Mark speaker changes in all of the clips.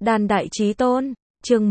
Speaker 1: Đan Đại Chí Tôn, chương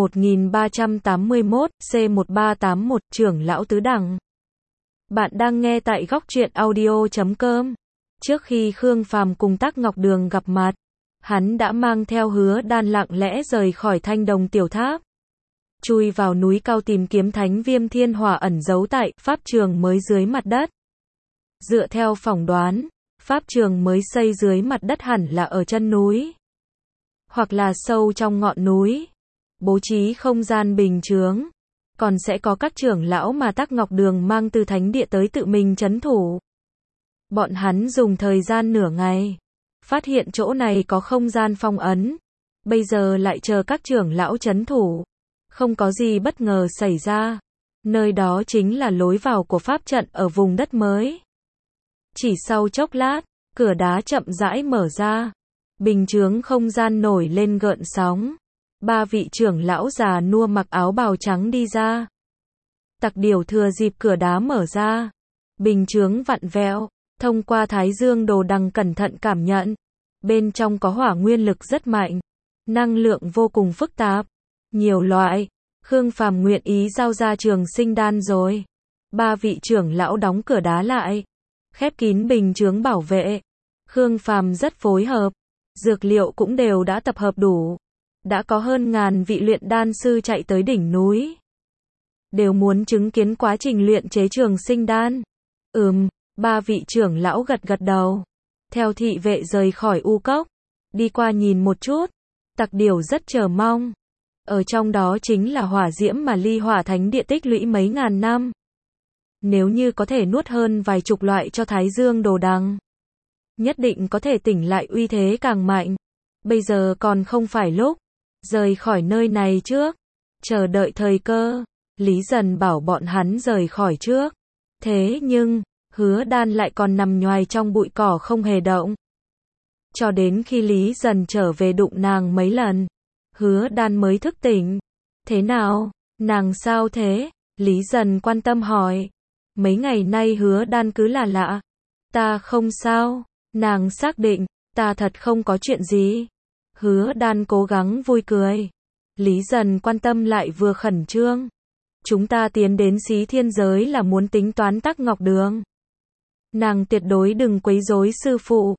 Speaker 1: 1381, C1381, trưởng lão tứ đẳng. Bạn đang nghe tại góc truyện audio.com. Trước khi Khương Phàm cùng Tắc Ngọc Đường gặp mặt, hắn đã mang theo Hứa Đan lặng lẽ rời khỏi Thanh Đồng Tiểu Tháp, chui vào núi cao tìm kiếm Thánh Viêm Thiên Hỏa ẩn giấu tại pháp trường mới dưới mặt đất. Dựa theo phỏng đoán, pháp trường mới xây dưới mặt đất hẳn là ở chân núi, hoặc là sâu trong ngọn núi, bố trí không gian bình chướng, còn sẽ có các trưởng lão mà Tắc Ngọc Đường mang từ thánh địa tới tự mình trấn thủ. Bọn hắn dùng thời gian nửa ngày, phát hiện chỗ này có không gian phong ấn, bây giờ lại chờ các trưởng lão trấn thủ, không có gì bất ngờ xảy ra. Nơi đó chính là lối vào của pháp trận ở vùng đất mới. Chỉ sau chốc lát, cửa đá chậm rãi mở ra, bình chướng không gian nổi lên gợn sóng. Ba vị trưởng lão già nua mặc áo bào trắng đi ra. Tặc Điểu thừa dịp cửa đá mở ra, bình chướng vặn vẹo, thông qua Thái Dương Đồ Đằng cẩn thận cảm nhận. Bên trong có hỏa nguyên lực rất mạnh, năng lượng vô cùng phức tạp, nhiều loại. Khương Phàm nguyện ý giao ra Trường Sinh Đan rồi. Ba vị trưởng lão đóng cửa đá lại, khép kín bình chướng bảo vệ. Khương Phàm rất phối hợp, dược liệu cũng đều đã tập hợp đủ. Đã có hơn ngàn vị luyện đan sư chạy tới đỉnh núi, đều muốn chứng kiến quá trình luyện chế Trường Sinh Đan. Ba vị trưởng lão gật gật đầu, theo thị vệ rời khỏi u cốc, đi qua nhìn một chút. Tặc Điểu rất chờ mong. Ở trong đó chính là hỏa diễm mà Ly Hỏa Thánh Địa tích lũy mấy ngàn năm. Nếu như có thể nuốt hơn vài chục loại cho Thái Dương Đồ Đằng, nhất định có thể tỉnh lại uy thế càng mạnh. Bây giờ còn không phải lúc rời khỏi nơi này trước, chờ đợi thời cơ. Lý Dần bảo bọn hắn rời khỏi trước. Thế nhưng, Hứa Đan lại còn nằm nhoài trong bụi cỏ không hề động. Cho đến khi Lý Dần trở về đụng nàng mấy lần, Hứa Đan mới thức tỉnh. Thế nào? Nàng sao thế? Lý Dần quan tâm hỏi. Mấy ngày nay Hứa Đan cứ là lạ. Ta không sao. Nàng xác định, ta thật không có chuyện gì. Hứa Đan cố gắng vui cười. Lý Dần quan tâm lại vừa khẩn trương. Chúng ta tiến đến Xí Thiên Giới là muốn tính toán Tắc Ngọc Đường. Nàng tuyệt đối đừng quấy rối sư phụ.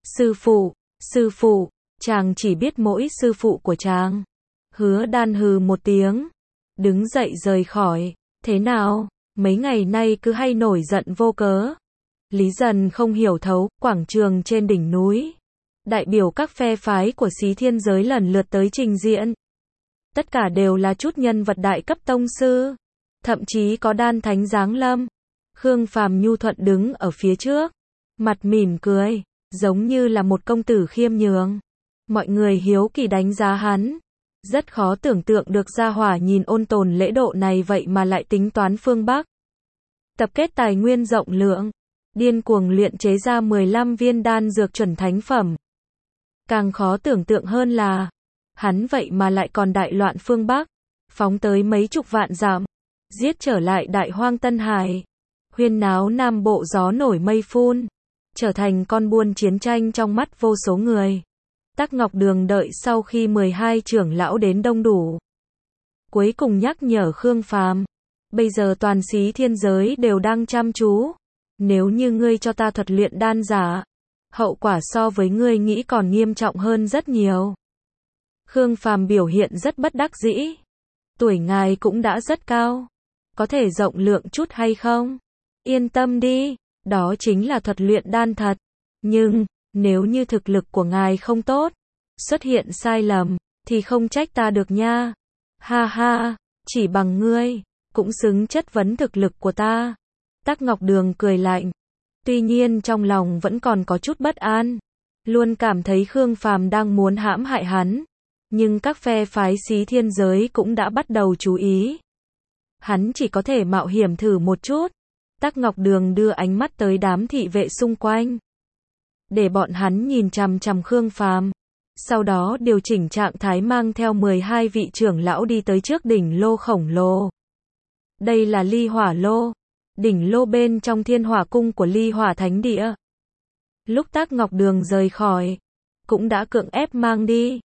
Speaker 1: Sư phụ, chàng chỉ biết mỗi sư phụ của chàng. Hứa Đan hừ một tiếng, đứng dậy rời khỏi. Thế nào, mấy ngày nay cứ hay nổi giận vô cớ. Lý Dần không hiểu thấu. Quảng trường trên đỉnh núi, đại biểu các phe phái của Xí Thiên Giới lần lượt tới trình diện. Tất cả đều là chút nhân vật đại cấp tông sư, thậm chí có đan thánh giáng lâm. Khương Phàm nhu thuận đứng ở phía trước, mặt mỉm cười, giống như là một công tử khiêm nhường. Mọi người hiếu kỳ đánh giá hắn, rất khó tưởng tượng được gia hỏa nhìn ôn tồn lễ độ này vậy mà lại tính toán phương Bắc. Tập kết tài nguyên rộng lượng, điên cuồng luyện chế ra 15 viên đan dược chuẩn thánh phẩm. Càng khó tưởng tượng hơn là, hắn vậy mà lại còn đại loạn phương Bắc, phóng tới mấy chục vạn dặm, giết trở lại Đại Hoang Tân Hải, huyên náo Nam Bộ gió nổi mây phun, trở thành con buôn chiến tranh trong mắt vô số người. Tắc Ngọc Đường đợi sau khi 12 trưởng lão đến đông đủ, cuối cùng nhắc nhở Khương Phàm, bây giờ toàn Xí Thiên Giới đều đang chăm chú. Nếu như ngươi cho ta thuật luyện đan giả, hậu quả so với ngươi nghĩ còn nghiêm trọng hơn rất nhiều. Khương Phàm biểu hiện rất bất đắc dĩ. Tuổi ngài cũng đã rất cao, có thể rộng lượng chút hay không? Yên tâm đi, đó chính là thuật luyện đan thật. Nhưng, nếu như thực lực của ngài không tốt, xuất hiện sai lầm, thì không trách ta được nha. Ha ha, chỉ bằng ngươi, cũng xứng chất vấn thực lực của ta. Tắc Ngọc Đường cười lạnh. Tuy nhiên trong lòng vẫn còn có chút bất an, luôn cảm thấy Khương Phàm đang muốn hãm hại hắn. Nhưng các phe phái Xí Thiên Giới cũng đã bắt đầu chú ý. Hắn chỉ có thể mạo hiểm thử một chút. Tắc Ngọc Đường đưa ánh mắt tới đám thị vệ xung quanh, để bọn hắn nhìn chằm chằm Khương Phàm. Sau đó điều chỉnh trạng thái mang theo 12 vị trưởng lão đi tới trước đỉnh lô khổng lồ. Đây là Ly Hỏa Lô, đỉnh lô bên trong Thiên Hỏa Cung của Ly Hỏa Thánh Địa. Lúc Tắc Ngọc Đường rời khỏi, cũng đã cưỡng ép mang đi.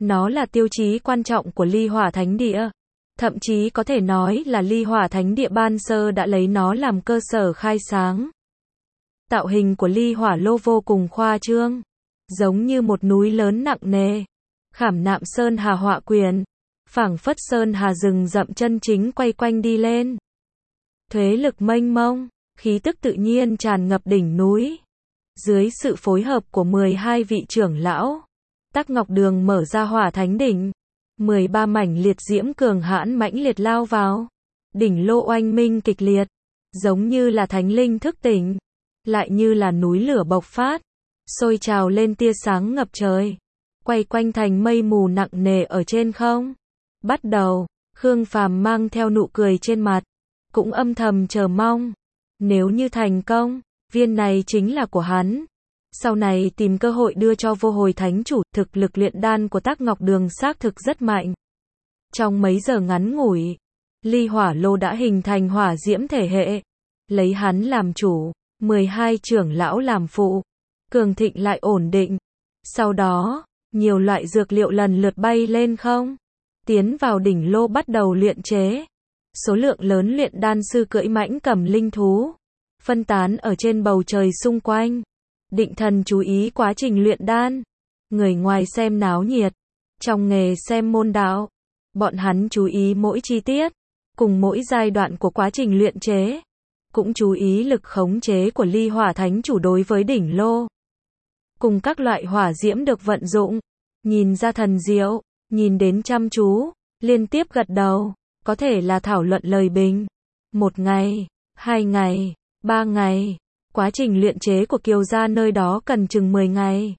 Speaker 1: Nó là tiêu chí quan trọng của Ly Hỏa Thánh Địa. Thậm chí có thể nói là Ly Hỏa Thánh Địa ban sơ đã lấy nó làm cơ sở khai sáng. Tạo hình của ly hỏa lô vô cùng khoa trương, giống như một núi lớn nặng nề, khảm nạm sơn hà họa quyền, phảng phất sơn hà rừng rậm chân chính quay quanh đi lên. Thuế lực mênh mông, khí tức tự nhiên tràn ngập đỉnh núi. Dưới sự phối hợp của 12 vị trưởng lão, Tắc Ngọc Đường mở ra Hỏa Thánh Đỉnh. 13 mảnh liệt diễm cường hãn mãnh liệt lao vào. Đỉnh lô oanh minh kịch liệt, giống như là thánh linh thức tỉnh, lại như là núi lửa bộc phát, sôi trào lên tia sáng ngập trời, quay quanh thành mây mù nặng nề ở trên không. Bắt đầu, Khương Phàm mang theo nụ cười trên mặt, cũng âm thầm chờ mong. Nếu như thành công, viên này chính là của hắn. Sau này tìm cơ hội đưa cho vô hồi thánh chủ. Thực lực luyện đan của Tắc Ngọc Đường xác thực rất mạnh. Trong mấy giờ ngắn ngủi, ly hỏa lô đã hình thành hỏa diễm thể hệ. Lấy hắn làm chủ, 12 trưởng lão làm phụ, cường thịnh lại ổn định. Sau đó, nhiều loại dược liệu lần lượt bay lên không, tiến vào đỉnh lô bắt đầu luyện chế. Số lượng lớn luyện đan sư cưỡi mãnh cầm linh thú, phân tán ở trên bầu trời xung quanh. Định thần chú ý quá trình luyện đan. Người ngoài xem náo nhiệt, trong nghề xem môn đạo. Bọn hắn chú ý mỗi chi tiết, cùng mỗi giai đoạn của quá trình luyện chế. Cũng chú ý lực khống chế của ly hỏa thánh chủ đối với đỉnh lô. Cùng các loại hỏa diễm được vận dụng. Nhìn ra thần diệu, nhìn đến chăm chú, liên tiếp gật đầu. Có thể là thảo luận lời bình. 1 ngày, 2 ngày, 3 ngày. Quá trình luyện chế của Kiều gia nơi đó cần chừng 10 ngày.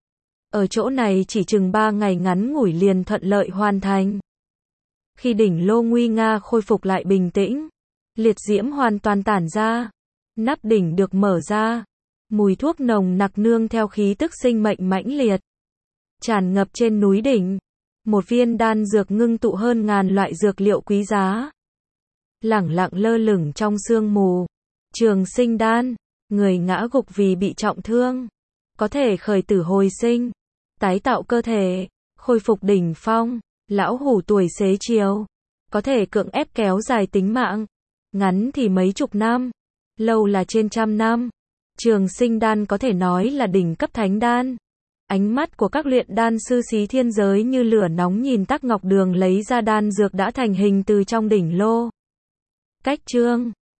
Speaker 1: Ở chỗ này chỉ chừng 3 ngày ngắn ngủi liền thuận lợi hoàn thành. Khi đỉnh lô nguy nga khôi phục lại bình tĩnh, liệt diễm hoàn toàn tản ra, nắp đỉnh được mở ra, mùi thuốc nồng nặc nương theo khí tức sinh mệnh mãnh liệt, tràn ngập trên núi đỉnh. Một viên đan dược ngưng tụ hơn ngàn loại dược liệu quý giá, lẳng lặng lơ lửng trong sương mù. Trường sinh đan, người ngã gục vì bị trọng thương, có thể khởi tử hồi sinh, tái tạo cơ thể, khôi phục đỉnh phong. Lão hủ tuổi xế chiều, có thể cưỡng ép kéo dài tính mạng, ngắn thì mấy chục năm, lâu là trên trăm năm. Trường sinh đan có thể nói là đỉnh cấp thánh đan. Ánh mắt của các luyện đan sư xí thiên giới như lửa nóng nhìn Tắc Ngọc Đường lấy ra đan dược đã thành hình từ trong đỉnh lô. Cách chương